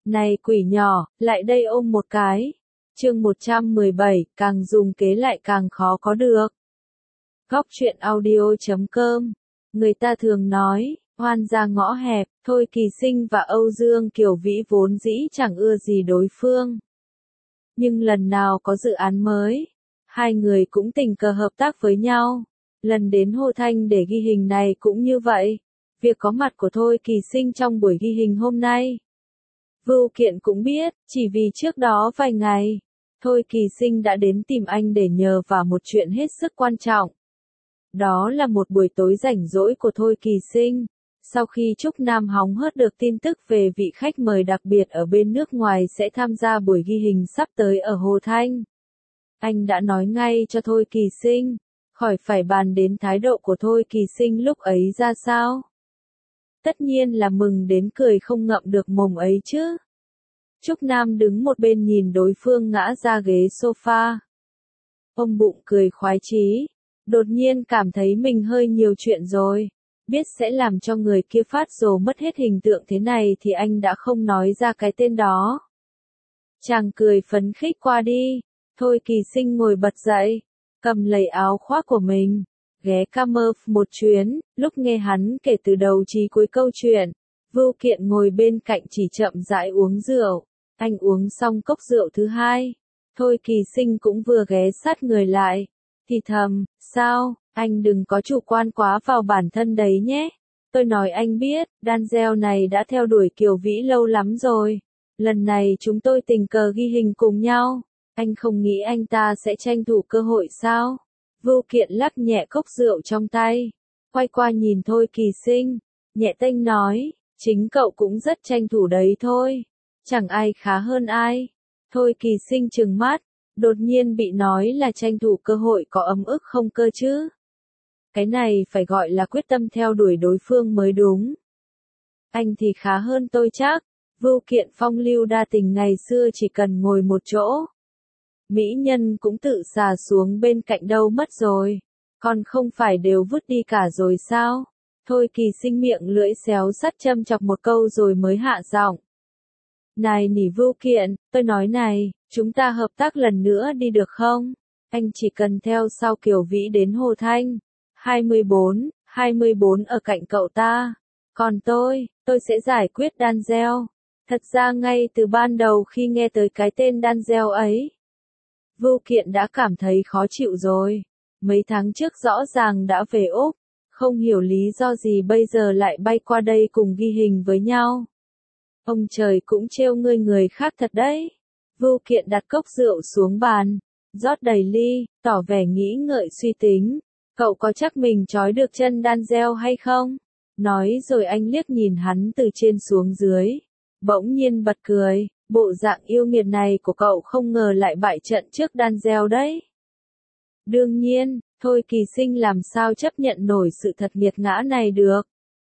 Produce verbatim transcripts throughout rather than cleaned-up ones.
Này quỷ nhỏ, lại đây ôm một cái. Chương một trăm mười bảy, càng dùng kế lại càng khó có được. Góc truyện audio chấm com. Người ta thường nói, oan ra ngõ hẹp, Thôi Kỳ Sinh và Âu Dương Kiều Vĩ vốn dĩ chẳng ưa gì đối phương. Nhưng lần nào có dự án mới, hai người cũng tình cờ hợp tác với nhau. Lần đến Hồ Thanh để ghi hình này cũng như vậy. Việc có mặt của Thôi Kỳ Sinh trong buổi ghi hình hôm nay, Vưu Kiện cũng biết, chỉ vì trước đó vài ngày, Thôi Kỳ Sinh đã đến tìm anh để nhờ vào một chuyện hết sức quan trọng. Đó là một buổi tối rảnh rỗi của Thôi Kỳ Sinh. Sau khi Trúc Nam hóng hớt được tin tức về vị khách mời đặc biệt ở bên nước ngoài sẽ tham gia buổi ghi hình sắp tới ở Hồ Thanh, anh đã nói ngay cho Thôi Kỳ Sinh, khỏi phải bàn đến thái độ của Thôi Kỳ Sinh lúc ấy ra sao. Tất nhiên là mừng đến cười không ngậm được mồm ấy chứ. Trúc Nam đứng một bên nhìn đối phương ngã ra ghế sofa, ôm bụng cười khoái chí, đột nhiên cảm thấy mình hơi nhiều chuyện rồi. Biết sẽ làm cho người kia phát rồ mất hết hình tượng thế này thì anh đã không nói ra cái tên đó. Chàng cười phấn khích qua đi. Thôi Kỳ Sinh ngồi bật dậy, cầm lấy áo khoác của mình, ghé Camera một chuyến. Lúc nghe hắn kể từ đầu chí cuối câu chuyện, Vưu Kiện ngồi bên cạnh chỉ chậm rãi uống rượu. Anh uống xong cốc rượu thứ hai, Thôi Kỳ Sinh cũng vừa ghé sát người lại, thì thầm, sao, anh đừng có chủ quan quá vào bản thân đấy nhé. Tôi nói anh biết, Danzel này đã theo đuổi Kiều Vĩ lâu lắm rồi. Lần này chúng tôi tình cờ ghi hình cùng nhau. Anh không nghĩ anh ta sẽ tranh thủ cơ hội sao? Vưu Kiện lắc nhẹ cốc rượu trong tay, quay qua nhìn Thôi Kỳ Sinh, nhẹ tênh nói, chính cậu cũng rất tranh thủ đấy thôi. Chẳng ai khá hơn ai. Thôi Kỳ Sinh trừng mắt, đột nhiên bị nói là tranh thủ cơ hội có ấm ức không cơ chứ? Cái này phải gọi là quyết tâm theo đuổi đối phương mới đúng. Anh thì khá hơn tôi chắc. Vưu Kiện phong lưu đa tình ngày xưa chỉ cần ngồi một chỗ, mỹ nhân cũng tự xà xuống bên cạnh đâu mất rồi. Còn không phải đều vứt đi cả rồi sao? Thôi Kỳ Sinh miệng lưỡi xéo sắt châm chọc một câu rồi mới hạ giọng. Này nỉ Vưu Kiện, tôi nói này, chúng ta hợp tác lần nữa đi được không? Anh chỉ cần theo sau Kiều Vĩ đến Hồ Thanh. hai mươi bốn, hai mươi bốn ở cạnh cậu ta. Còn tôi, tôi sẽ giải quyết Danzel. Thật ra ngay từ ban đầu khi nghe tới cái tên Danzel ấy, Vưu Kiện đã cảm thấy khó chịu rồi. Mấy tháng trước rõ ràng đã về Úc, không hiểu lý do gì bây giờ lại bay qua đây cùng ghi hình với nhau. Ông trời cũng trêu ngươi người khác thật đấy. Vưu Kiện đặt cốc rượu xuống bàn, rót đầy ly, tỏ vẻ nghĩ ngợi suy tính. Cậu có chắc mình trói được chân Danzel hay không? Nói rồi anh liếc nhìn hắn từ trên xuống dưới, bỗng nhiên bật cười. Bộ dạng yêu nghiệt này của cậu không ngờ lại bại trận trước Danzel đấy. Đương nhiên, Thôi Kỳ Sinh làm sao chấp nhận nổi sự thật nghiệt ngã này được.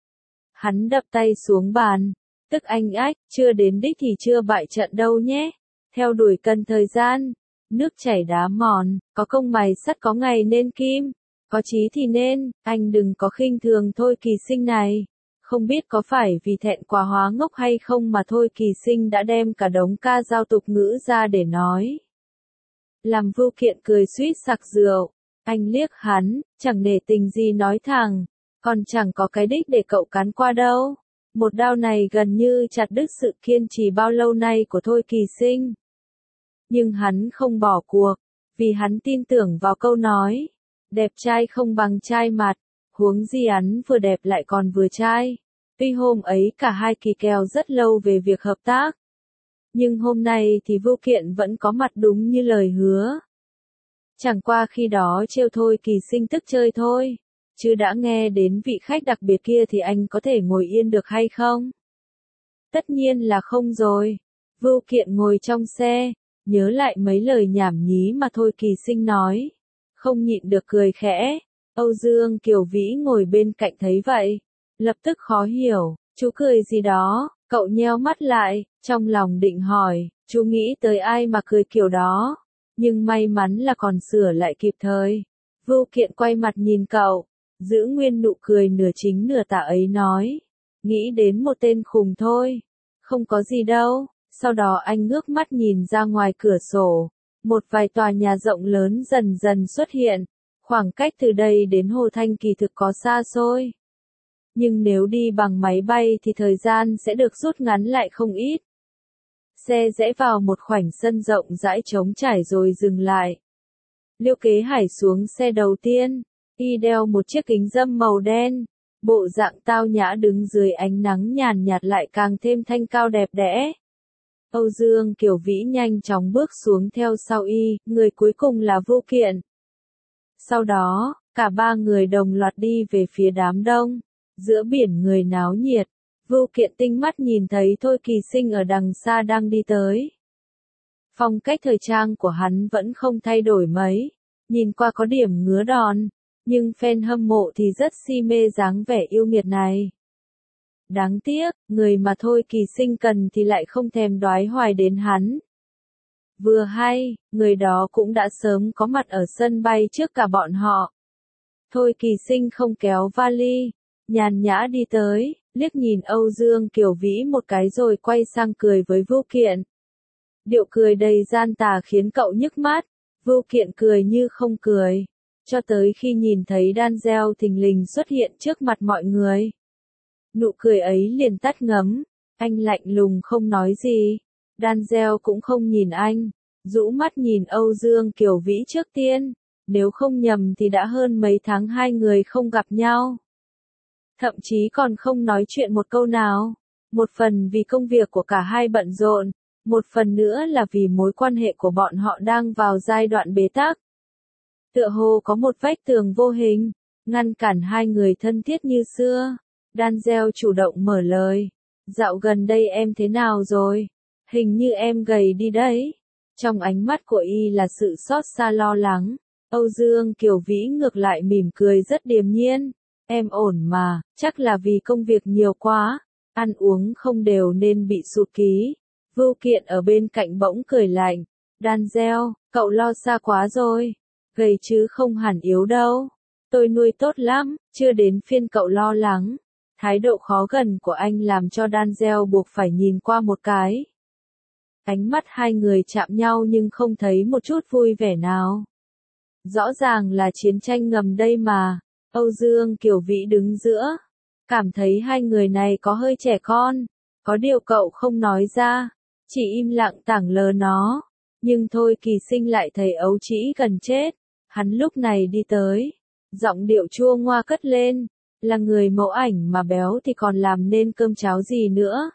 Hắn đập tay xuống bàn, tức anh ách, chưa đến đích thì chưa bại trận đâu nhé. Theo đuổi cần thời gian, nước chảy đá mòn, có công mài sắt có ngày nên kim, có chí thì nên, anh đừng có khinh thường Thôi Kỳ Sinh này. Không biết có phải vì thẹn quá hóa ngốc hay không mà Thôi Kỳ Sinh đã đem cả đống ca dao tục ngữ ra để nói. Làm Vưu Kiện cười suýt sặc rượu, anh liếc hắn, chẳng nể tình gì nói thẳng, còn chẳng có cái đích để cậu cắn qua đâu. Một đao này gần như chặt đứt sự kiên trì bao lâu nay của Thôi Kỳ Sinh. Nhưng hắn không bỏ cuộc, vì hắn tin tưởng vào câu nói, đẹp trai không bằng trai mặt. Huống gì hắn vừa đẹp lại còn vừa trai. Tuy hôm ấy cả hai kỳ kèo rất lâu về việc hợp tác, nhưng hôm nay thì Vưu Kiện vẫn có mặt đúng như lời hứa. Chẳng qua khi đó trêu Thôi Kỳ Sinh tức chơi thôi, chứ đã nghe đến vị khách đặc biệt kia thì anh có thể ngồi yên được hay không? Tất nhiên là không rồi. Vưu Kiện ngồi trong xe, nhớ lại mấy lời nhảm nhí mà Thôi Kỳ Sinh nói, không nhịn được cười khẽ. Âu Dương Kiều Vĩ ngồi bên cạnh thấy vậy, lập tức khó hiểu, chú cười gì đó? Cậu nheo mắt lại, trong lòng định hỏi, chú nghĩ tới ai mà cười kiểu đó, nhưng may mắn là còn sửa lại kịp thời. Vưu Kiện quay mặt nhìn cậu, giữ nguyên nụ cười nửa chính nửa tà ấy nói, nghĩ đến một tên khùng thôi, không có gì đâu, Sau đó anh ngước mắt nhìn ra ngoài cửa sổ. Một vài tòa nhà rộng lớn dần dần xuất hiện. Khoảng cách từ đây đến Hồ Thanh kỳ thực có xa xôi. Nhưng nếu đi bằng máy bay thì thời gian sẽ được rút ngắn lại không ít. Xe rẽ vào một khoảnh sân rộng rãi trống trải rồi dừng lại. Liêu Kế Hải xuống xe đầu tiên. Y đeo một chiếc kính râm màu đen. Bộ dạng tao nhã đứng dưới ánh nắng nhàn nhạt lại càng thêm thanh cao đẹp đẽ. Âu Dương Kiều Vĩ nhanh chóng bước xuống theo sau y, người cuối cùng là Vưu Kiện. Sau đó, cả ba người đồng loạt đi về phía đám đông. Giữa biển người náo nhiệt, Vưu Kiện tinh mắt nhìn thấy Thôi Kỳ Sinh ở đằng xa đang đi tới. Phong cách thời trang của hắn vẫn không thay đổi mấy, nhìn qua có điểm ngứa đòn, nhưng fan hâm mộ thì rất si mê dáng vẻ yêu nghiệt này. Đáng tiếc, người mà Thôi Kỳ Sinh cần thì lại không thèm đoái hoài đến hắn. Vừa hay, người đó cũng đã sớm có mặt ở sân bay trước cả bọn họ. Thôi Kỳ Sinh không kéo vali, nhàn nhã đi tới, liếc nhìn Âu Dương Kiều Vĩ một cái rồi quay sang cười với Vưu Kiện. Điệu cười đầy gian tà khiến cậu nhức mắt, Vưu Kiện cười như không cười, cho tới khi nhìn thấy Denzel thình lình xuất hiện trước mặt mọi người. Nụ cười ấy liền tắt ngấm, anh lạnh lùng không nói gì, Denzel cũng không nhìn anh, rũ mắt nhìn Âu Dương Kiều Vĩ trước tiên, nếu không nhầm thì đã hơn mấy tháng hai người không gặp nhau. Thậm chí còn không nói chuyện một câu nào, một phần vì công việc của cả hai bận rộn, một phần nữa là vì mối quan hệ của bọn họ đang vào giai đoạn bế tắc. Tựa hồ có một vách tường vô hình, ngăn cản hai người thân thiết như xưa. Denzel chủ động mở lời. Dạo gần đây em thế nào rồi? Hình như em gầy đi đấy. Trong ánh mắt của y là sự xót xa lo lắng. Âu Dương Kiều Vĩ ngược lại mỉm cười rất điềm nhiên. Em ổn mà, chắc là vì công việc nhiều quá. Ăn uống không đều nên bị sụt ký. Vưu Kiện ở bên cạnh bỗng cười lạnh. Denzel, cậu lo xa quá rồi. Gầy chứ không hẳn yếu đâu. Tôi nuôi tốt lắm, chưa đến phiên cậu lo lắng. Thái độ khó gần của anh làm cho Denzel buộc phải nhìn qua một cái. Ánh mắt hai người chạm nhau nhưng không thấy một chút vui vẻ nào. Rõ ràng là chiến tranh ngầm đây mà. Âu Dương Kiều Vĩ đứng giữa. Cảm thấy hai người này có hơi trẻ con. Có điều cậu không nói ra. Chỉ im lặng tảng lờ nó. Nhưng Thôi Kỳ Sinh lại thấy ấu trĩ gần chết. Hắn lúc này đi tới. Giọng điệu chua ngoa cất lên. Là người mẫu ảnh mà béo thì còn làm nên cơm cháo gì nữa.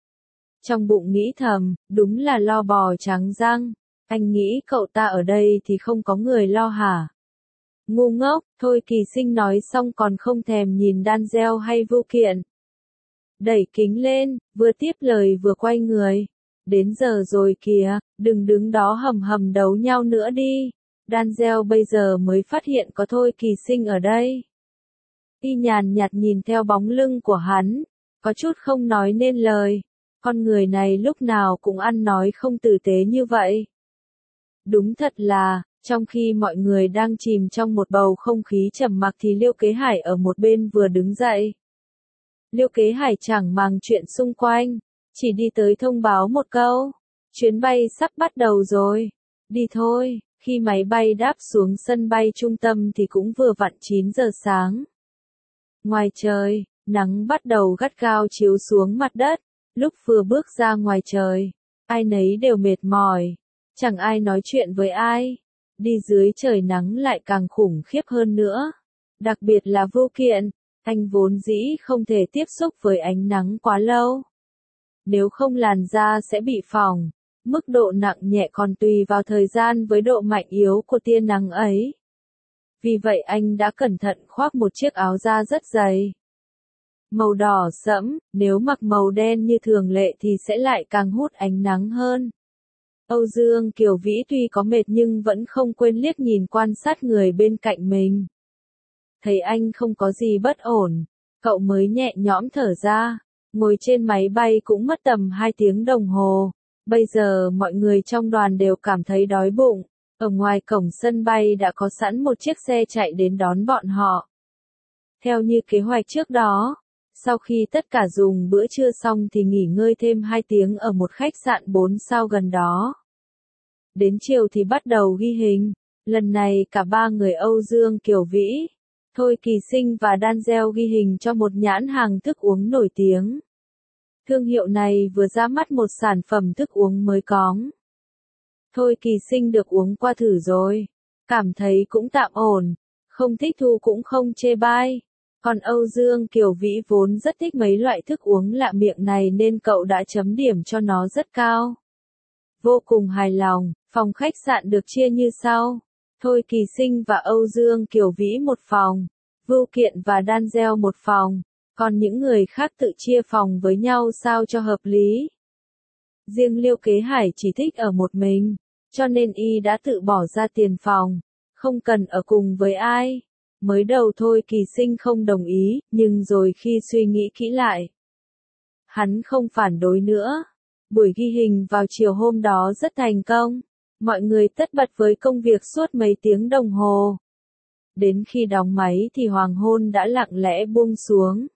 Trong bụng nghĩ thầm, đúng là lo bò trắng răng. Anh nghĩ cậu ta ở đây thì không có người lo hả? Ngu ngốc, Thôi Kỳ Sinh nói xong còn không thèm nhìn Denzel hay Vưu Kiện. Đẩy kính lên, vừa tiếp lời vừa quay người. Đến giờ rồi kìa, đừng đứng đó hầm hầm đấu nhau nữa đi. Denzel bây giờ mới phát hiện có Thôi Kỳ Sinh ở đây. Y nhàn nhạt nhìn theo bóng lưng của hắn, có chút không nói nên lời. Con người này lúc nào cũng ăn nói không tử tế như vậy. Đúng thật là, trong khi mọi người đang chìm trong một bầu không khí trầm mặc thì Liêu Kế Hải ở một bên vừa đứng dậy. Liêu Kế Hải chẳng màng chuyện xung quanh, chỉ đi tới thông báo một câu. Chuyến bay sắp bắt đầu rồi. Đi thôi, khi máy bay đáp xuống sân bay trung tâm thì cũng vừa vặn chín giờ sáng. Ngoài trời, nắng bắt đầu gắt gao chiếu xuống mặt đất. Lúc vừa bước ra ngoài trời, ai nấy đều mệt mỏi. Chẳng ai nói chuyện với ai. Đi dưới trời nắng lại càng khủng khiếp hơn nữa. Đặc biệt là Vưu Kiện, anh vốn dĩ không thể tiếp xúc với ánh nắng quá lâu. Nếu không làn da sẽ bị phỏng. Mức độ nặng nhẹ còn tùy vào thời gian với độ mạnh yếu của tia nắng ấy. Vì vậy anh đã cẩn thận khoác một chiếc áo da rất dày. Màu đỏ sẫm, nếu mặc màu đen như thường lệ thì sẽ lại càng hút ánh nắng hơn. Âu Dương Kiều Vĩ tuy có mệt nhưng vẫn không quên liếc nhìn quan sát người bên cạnh mình. Thấy anh không có gì bất ổn, cậu mới nhẹ nhõm thở ra. Ngồi trên máy bay cũng mất tầm hai tiếng đồng hồ. Bây giờ mọi người trong đoàn đều cảm thấy đói bụng. Ở ngoài cổng sân bay đã có sẵn một chiếc xe chạy đến đón bọn họ. Theo như kế hoạch trước đó, Sau khi tất cả dùng bữa trưa xong thì nghỉ ngơi thêm hai tiếng ở một khách sạn bốn sao gần đó. Đến chiều thì bắt đầu ghi hình. Lần này cả ba người Âu Dương Kiều Vĩ, Thôi Kỳ Sinh và Danzel ghi hình cho một nhãn hàng thức uống nổi tiếng. Thương hiệu này vừa ra mắt một sản phẩm thức uống mới cóng. Thôi Kỳ Sinh được uống qua thử rồi. Cảm thấy cũng tạm ổn. Không thích thu cũng không chê bai. Còn Âu Dương Kiều Vĩ vốn rất thích mấy loại thức uống lạ miệng này nên cậu đã chấm điểm cho nó rất cao. Vô cùng hài lòng, phòng khách sạn được chia như sau. Thôi Kỳ Sinh và Âu Dương Kiều Vĩ một phòng, Vưu Kiện và Danzel một phòng, còn những người khác tự chia phòng với nhau sao cho hợp lý. Riêng Liêu Kế Hải chỉ thích ở một mình, cho nên y đã tự bỏ ra tiền phòng, không cần ở cùng với ai. Mới đầu Thôi Kỳ Sinh không đồng ý, nhưng rồi khi suy nghĩ kỹ lại, hắn không phản đối nữa. Buổi ghi hình vào chiều hôm đó rất thành công. Mọi người tất bật với công việc suốt mấy tiếng đồng hồ. Đến khi đóng máy thì hoàng hôn đã lặng lẽ buông xuống.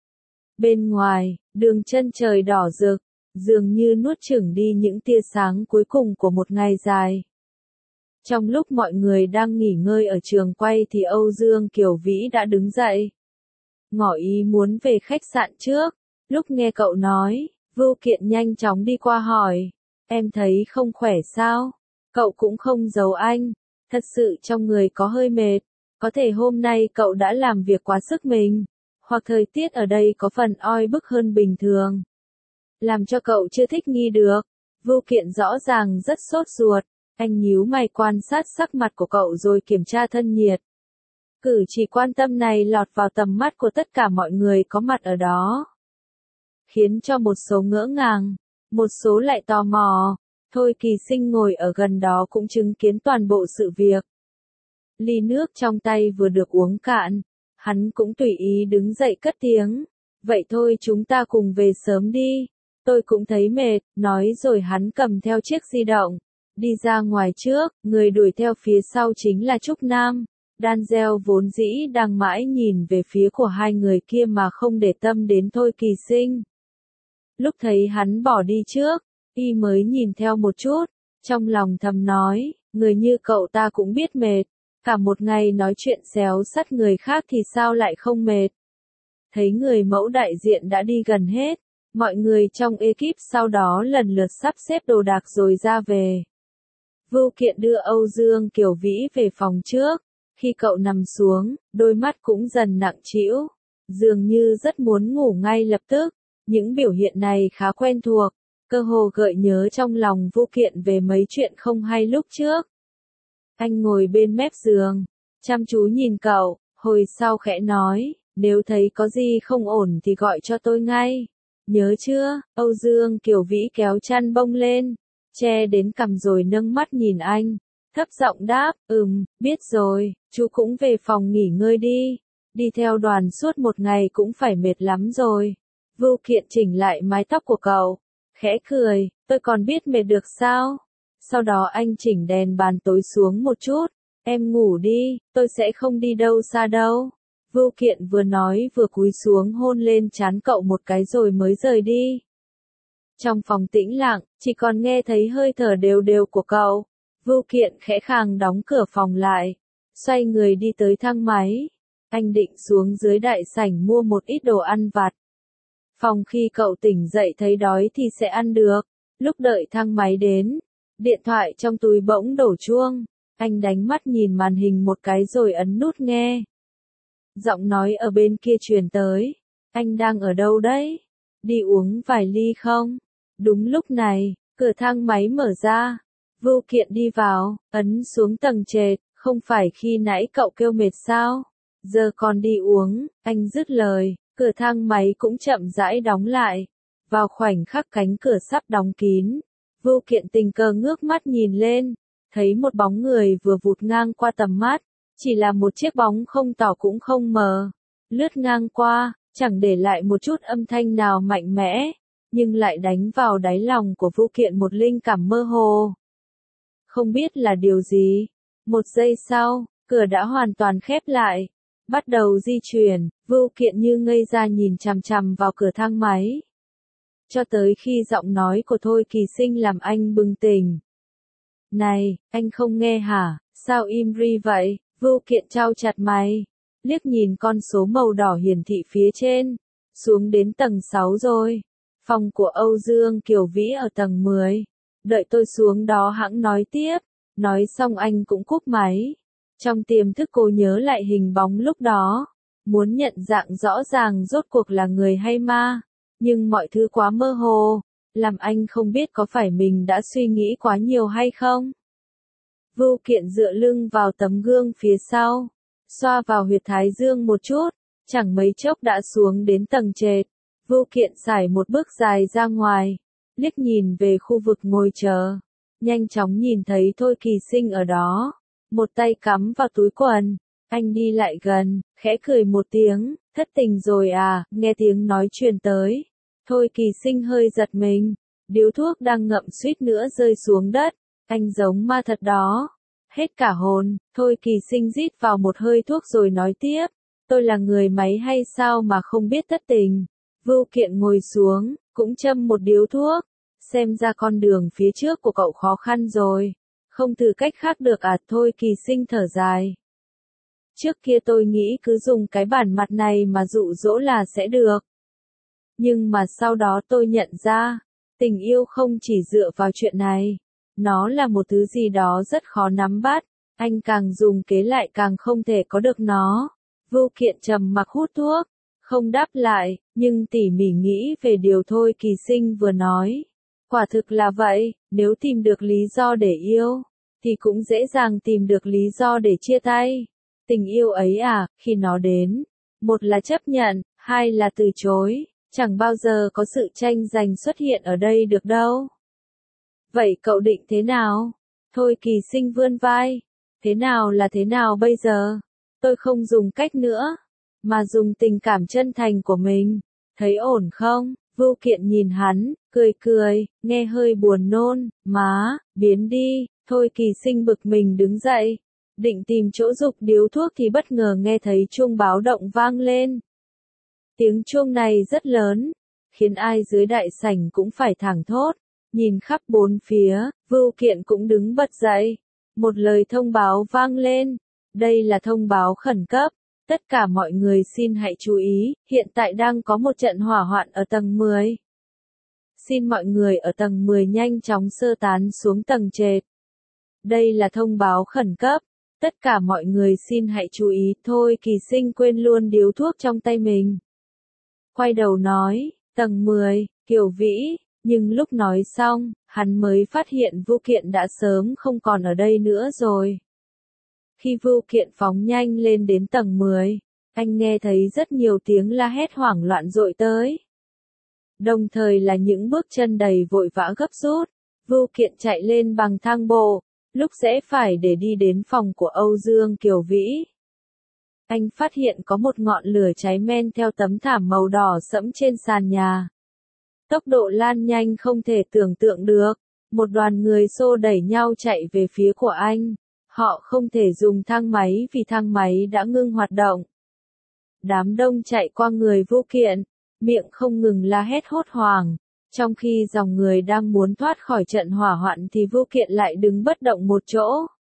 Bên ngoài, đường chân trời đỏ rực, dường như nuốt chửng đi những tia sáng cuối cùng của một ngày dài. Trong lúc mọi người đang nghỉ ngơi ở trường quay thì Âu Dương Kiều Vĩ đã đứng dậy. Ngỏ ý muốn về khách sạn trước. Lúc nghe cậu nói, Vưu Kiện nhanh chóng đi qua hỏi, em thấy không khỏe sao? Cậu cũng không giấu anh, thật sự trong người có hơi mệt, có thể hôm nay cậu đã làm việc quá sức mình, hoặc thời tiết ở đây có phần oi bức hơn bình thường, làm cho cậu chưa thích nghi được. Vưu Kiện rõ ràng rất sốt ruột, anh nhíu mày quan sát sắc mặt của cậu rồi kiểm tra thân nhiệt. Cử chỉ quan tâm này lọt vào tầm mắt của tất cả mọi người có mặt ở đó, khiến cho một số ngỡ ngàng, một số lại tò mò. Thôi Kỳ Sinh ngồi ở gần đó cũng chứng kiến toàn bộ sự việc. Ly nước trong tay vừa được uống cạn, hắn cũng tùy ý đứng dậy cất tiếng. Vậy thôi chúng ta cùng về sớm đi, tôi cũng thấy mệt, nói rồi hắn cầm theo chiếc di động, đi ra ngoài trước, người đuổi theo phía sau chính là Trúc Nam. Danzel vốn dĩ đang mãi nhìn về phía của hai người kia mà không để tâm đến Thôi Kỳ Sinh. Lúc thấy hắn bỏ đi trước, y mới nhìn theo một chút, trong lòng thầm nói, người như cậu ta cũng biết mệt, cả một ngày nói chuyện xéo sắt người khác thì sao lại không mệt. Thấy người mẫu đại diện đã đi gần hết, mọi người trong ekip sau đó lần lượt sắp xếp đồ đạc rồi ra về. Vưu Kiện đưa Âu Dương Kiều Vĩ về phòng trước, khi cậu nằm xuống, đôi mắt cũng dần nặng trĩu, dường như rất muốn ngủ ngay lập tức. Những biểu hiện này khá quen thuộc, cơ hồ gợi nhớ trong lòng Vưu Kiện về mấy chuyện không hay lúc trước. Anh ngồi bên mép giường, chăm chú nhìn cậu, hồi sau khẽ nói, nếu thấy có gì không ổn thì gọi cho tôi ngay. Nhớ chưa? Âu Dương Kiều Vĩ kéo chăn bông lên, che đến cằm rồi nâng mắt nhìn anh, thấp giọng đáp, ừm, biết rồi, chú cũng về phòng nghỉ ngơi đi, đi theo đoàn suốt một ngày cũng phải mệt lắm rồi. Vưu Kiện chỉnh lại mái tóc của cậu, khẽ cười, tôi còn biết mệt được sao? Sau đó anh chỉnh đèn bàn tối xuống một chút, em ngủ đi, tôi sẽ không đi đâu xa đâu. Vưu Kiện vừa nói vừa cúi xuống hôn lên trán cậu một cái rồi mới rời đi. Trong phòng tĩnh lặng, chỉ còn nghe thấy hơi thở đều đều của cậu. Vưu Kiện khẽ khàng đóng cửa phòng lại, xoay người đi tới thang máy. Anh định xuống dưới đại sảnh mua một ít đồ ăn vặt. Phòng khi cậu tỉnh dậy thấy đói thì sẽ ăn được. Lúc đợi thang máy đến, điện thoại trong túi bỗng đổ chuông. Anh đánh mắt nhìn màn hình một cái rồi ấn nút nghe. Giọng nói ở bên kia truyền tới. Anh đang ở đâu đấy? Đi uống vài ly không? Đúng lúc này, cửa thang máy mở ra. Vưu Kiện đi vào, ấn xuống tầng trệt. Không phải khi nãy cậu kêu mệt sao? Giờ còn đi uống, anh dứt lời. Cửa thang máy cũng chậm rãi đóng lại. Vào khoảnh khắc cánh cửa sắp đóng kín, Vưu Kiện tình cờ ngước mắt nhìn lên, thấy một bóng người vừa vụt ngang qua tầm mắt, chỉ là một chiếc bóng không tỏ cũng không mờ, lướt ngang qua, chẳng để lại một chút âm thanh nào mạnh mẽ, nhưng lại đánh vào đáy lòng của Vưu Kiện một linh cảm mơ hồ. Không biết là điều gì, một giây sau, cửa đã hoàn toàn khép lại. Bắt đầu di chuyển, Vưu Kiện như ngây ra nhìn chằm chằm vào cửa thang máy. Cho tới khi giọng nói của Thôi Kỳ Sinh làm anh bừng tỉnh. Này, anh không nghe hả, sao im ri vậy? Vưu Kiện chau chặt mày, liếc nhìn con số màu đỏ hiển thị phía trên, xuống đến tầng sáu rồi. Phòng của Âu Dương Kiều Vĩ ở tầng mười. Đợi tôi xuống đó hẵng nói tiếp. Nói xong anh cũng cúp máy. Trong tiềm thức cô nhớ lại hình bóng lúc đó. Muốn nhận dạng rõ ràng rốt cuộc là người hay ma. Nhưng mọi thứ quá mơ hồ. Làm anh không biết có phải mình đã suy nghĩ quá nhiều hay không. Vưu Kiện dựa lưng vào tấm gương phía sau. Xoa vào huyệt thái dương một chút. Chẳng mấy chốc đã xuống đến tầng trệt. Vưu Kiện sải một bước dài ra ngoài. Liếc nhìn về khu vực ngồi chờ. Nhanh chóng nhìn thấy Thôi Kỳ Sinh ở đó. Một tay cắm vào túi quần. Anh đi lại gần, khẽ cười một tiếng. Thất tình rồi à, nghe tiếng nói truyền tới. Thôi Kỳ Sinh hơi giật mình. Điếu thuốc đang ngậm suýt nữa rơi xuống đất. Anh giống ma thật đó. Hết cả hồn, Thôi Kỳ Sinh rít vào một hơi thuốc rồi nói tiếp. Tôi là người máy hay sao mà không biết thất tình. Vưu Kiện ngồi xuống, cũng châm một điếu thuốc. Xem ra con đường phía trước của cậu khó khăn rồi. Không thử cách khác được à? Thôi Kỳ Sinh thở dài. Trước kia tôi nghĩ cứ dùng cái bản mặt này mà dụ dỗ là sẽ được. Nhưng mà sau đó tôi nhận ra, tình yêu không chỉ dựa vào chuyện này. Nó là một thứ gì đó rất khó nắm bắt. Anh càng dùng kế lại càng không thể có được nó. Vưu Kiện trầm mặc hút thuốc. Không đáp lại, nhưng tỉ mỉ nghĩ về điều Thôi Kỳ Sinh vừa nói. Quả thực là vậy, nếu tìm được lý do để yêu, thì cũng dễ dàng tìm được lý do để chia tay. Tình yêu ấy à, khi nó đến, một là chấp nhận, hai là từ chối, chẳng bao giờ có sự tranh giành xuất hiện ở đây được đâu. Vậy cậu định thế nào? Thôi Kỳ Sinh vươn vai. Thế nào là thế nào bây giờ? Tôi không dùng cách nữa, mà dùng tình cảm chân thành của mình. Thấy ổn không? Vưu Kiện nhìn hắn, cười cười, nghe hơi buồn nôn. Má, biến đi. Thôi Kỳ Sinh bực mình đứng dậy. Định tìm chỗ rục điếu thuốc thì bất ngờ nghe thấy chuông báo động vang lên. Tiếng chuông này rất lớn, khiến ai dưới đại sảnh cũng phải thảng thốt. Nhìn khắp bốn phía, Vưu Kiện cũng đứng bật dậy. Một lời thông báo vang lên. Đây là thông báo khẩn cấp. Tất cả mọi người xin hãy chú ý, hiện tại đang có một trận hỏa hoạn ở tầng mười. Xin mọi người ở tầng mười nhanh chóng sơ tán xuống tầng trệt. Đây là thông báo khẩn cấp. Tất cả mọi người xin hãy chú ý. Thôi Kỳ Sinh quên luôn điếu thuốc trong tay mình. Quay đầu nói, tầng mười, Kiều Vĩ. Nhưng lúc nói xong, hắn mới phát hiện Vưu Kiện đã sớm không còn ở đây nữa rồi. Khi Vưu Kiện phóng nhanh lên đến tầng mười, anh nghe thấy rất nhiều tiếng la hét hoảng loạn dội tới. Đồng thời là những bước chân đầy vội vã gấp rút. Vưu Kiện chạy lên bằng thang bộ, lúc rẽ phải để đi đến phòng của Âu Dương Kiều Vĩ. Anh phát hiện có một ngọn lửa cháy men theo tấm thảm màu đỏ sẫm trên sàn nhà. Tốc độ lan nhanh không thể tưởng tượng được. Một đoàn người xô đẩy nhau chạy về phía của anh. Họ không thể dùng thang máy vì thang máy đã ngưng hoạt động. Đám đông chạy qua người Vưu Kiện, miệng không ngừng la hét hốt hoảng. Trong khi dòng người đang muốn thoát khỏi trận hỏa hoạn thì Vưu Kiện lại đứng bất động một chỗ.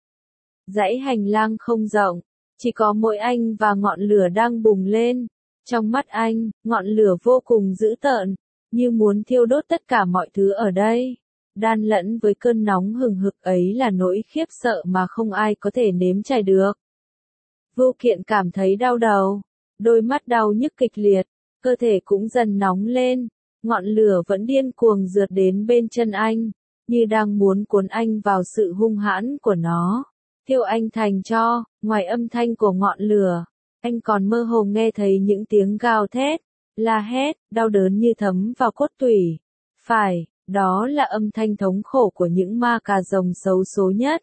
Dãy hành lang không rộng, chỉ có mỗi anh và ngọn lửa đang bùng lên. Trong mắt anh, ngọn lửa vô cùng dữ tợn, như muốn thiêu đốt tất cả mọi thứ ở đây. Đan lẫn với cơn nóng hừng hực ấy là nỗi khiếp sợ mà không ai có thể nếm trải được. Vưu Kiện cảm thấy đau đầu, đôi mắt đau nhức kịch liệt, cơ thể cũng dần nóng lên, ngọn lửa vẫn điên cuồng rượt đến bên chân anh, như đang muốn cuốn anh vào sự hung hãn của nó, thiêu anh thành tro. Ngoài âm thanh của ngọn lửa, anh còn mơ hồ nghe thấy những tiếng gào thét, la hét, đau đớn như thấm vào cốt tủy. Phải, đó là âm thanh thống khổ của những ma cà rồng xấu số nhất.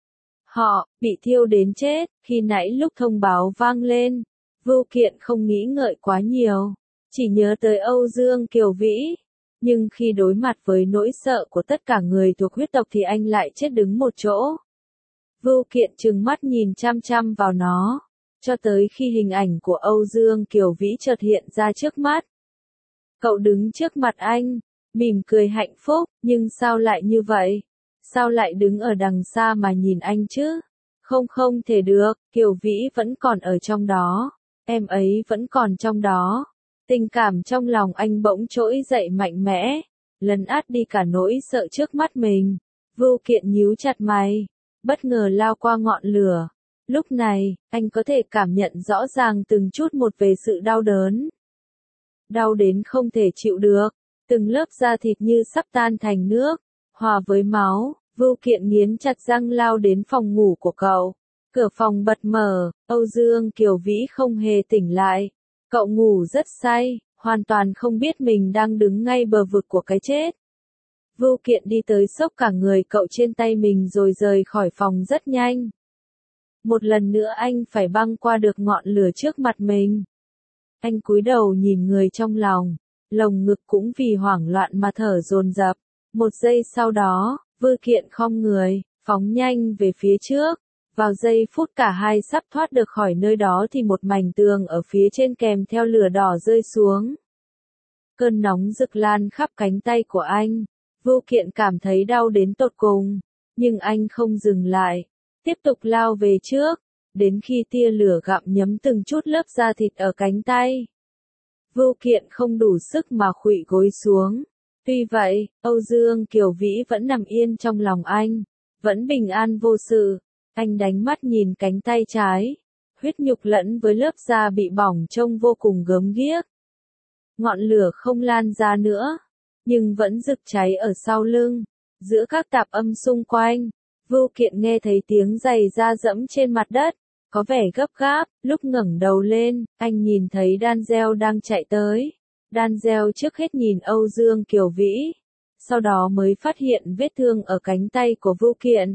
Họ bị thiêu đến chết. Khi nãy lúc thông báo vang lên, Vưu Kiện không nghĩ ngợi quá nhiều, chỉ nhớ tới Âu Dương Kiều Vĩ. Nhưng khi đối mặt với nỗi sợ của tất cả người thuộc huyết tộc thì anh lại chết đứng một chỗ. Vưu Kiện trừng mắt nhìn chăm chăm vào nó. cho tới khi hình ảnh của Âu Dương Kiều Vĩ chợt hiện ra trước mắt. Cậu đứng trước mặt anh, mỉm cười hạnh phúc, nhưng sao lại như vậy? Sao lại đứng ở đằng xa mà nhìn anh chứ? Không không thể được, Kiều Vĩ vẫn còn ở trong đó, em ấy vẫn còn trong đó. Tình cảm trong lòng anh bỗng trỗi dậy mạnh mẽ, lấn át đi cả nỗi sợ trước mắt mình. Vưu Kiện nhíu chặt mày, bất ngờ lao qua ngọn lửa. Lúc này, anh có thể cảm nhận rõ ràng từng chút một về sự đau đớn. Đau đến không thể chịu được, từng lớp da thịt như sắp tan thành nước, hòa với máu. Vưu Kiện nghiến chặt răng lao đến phòng ngủ của cậu. Cửa phòng bật mở, Âu Dương Kiều Vĩ không hề tỉnh lại. Cậu ngủ rất say, hoàn toàn không biết mình đang đứng ngay bờ vực của cái chết. Vưu Kiện đi tới xốc cả người cậu trên tay mình rồi rời khỏi phòng rất nhanh. Một lần nữa anh phải băng qua được ngọn lửa trước mặt mình. Anh cúi đầu nhìn người trong lòng, lồng ngực cũng vì hoảng loạn mà thở dồn dập. Một giây sau đó, Vưu Kiện khom người, phóng nhanh về phía trước. Vào giây phút cả hai sắp thoát được khỏi nơi đó thì một mảnh tường ở phía trên kèm theo lửa đỏ rơi xuống. Cơn nóng rực lan khắp cánh tay của anh. Vưu Kiện cảm thấy đau đến tột cùng, nhưng anh không dừng lại, tiếp tục lao về trước, đến khi tia lửa gặm nhấm từng chút lớp da thịt ở cánh tay. Vưu Kiện không đủ sức mà khuỵu gối xuống. Tuy vậy, Âu Dương Kiều Vĩ vẫn nằm yên trong lòng anh, vẫn bình an vô sự. Anh đánh mắt nhìn cánh tay trái, huyết nhục lẫn với lớp da bị bỏng trông vô cùng gớm ghiếc. Ngọn lửa không lan ra nữa, nhưng vẫn rực cháy ở sau lưng. Giữa các tạp âm xung quanh, Vưu Kiện nghe thấy tiếng giày da dẫm trên mặt đất, có vẻ gấp gáp. Lúc ngẩng đầu lên, anh nhìn thấy Danzel đang chạy tới. Danzel trước hết nhìn Âu Dương Kiều Vĩ, sau đó mới phát hiện vết thương ở cánh tay của Vưu Kiện.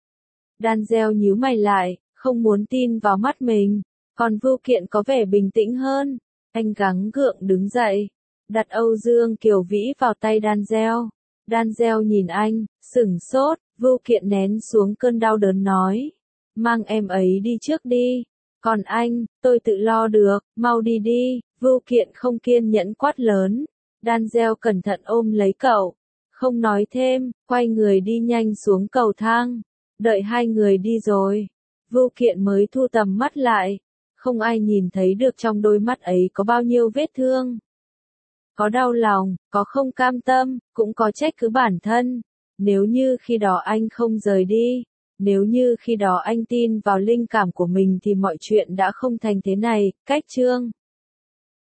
Danzel nhíu mày lại, không muốn tin vào mắt mình, còn Vưu Kiện có vẻ bình tĩnh hơn. Anh gắng gượng đứng dậy, đặt Âu Dương Kiều Vĩ vào tay Danzel. Danzel nhìn anh, sửng sốt. Vưu Kiện nén xuống cơn đau đớn nói, mang em ấy đi trước đi, còn anh, tôi tự lo được, mau đi đi. Vưu Kiện không kiên nhẫn quát lớn. Danzel cẩn thận ôm lấy cậu, không nói thêm, quay người đi nhanh xuống cầu thang. Đợi hai người đi rồi, Vưu Kiện mới thu tầm mắt lại. Không ai nhìn thấy được trong đôi mắt ấy có bao nhiêu vết thương. Có đau lòng, có không cam tâm, cũng có trách cứ bản thân. Nếu như khi đó anh không rời đi, nếu như khi đó anh tin vào linh cảm của mình thì mọi chuyện đã không thành thế này. Cách chương